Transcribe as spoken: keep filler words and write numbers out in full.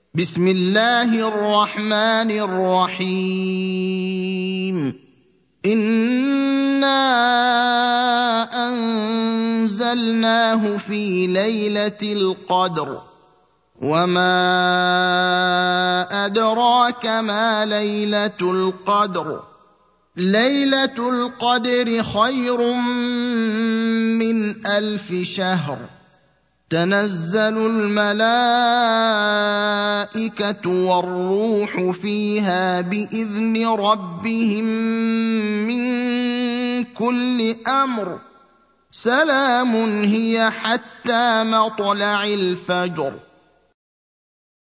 بسم الله الرحمن الرحيم إنا أنزلناه في ليلة القدر وما أدراك ما ليلة القدر ليلة القدر خير من ألف شهر تنزل الملائكة والروح فيها بإذن ربهم من كل أمر سلام هي حتى مطلع الفجر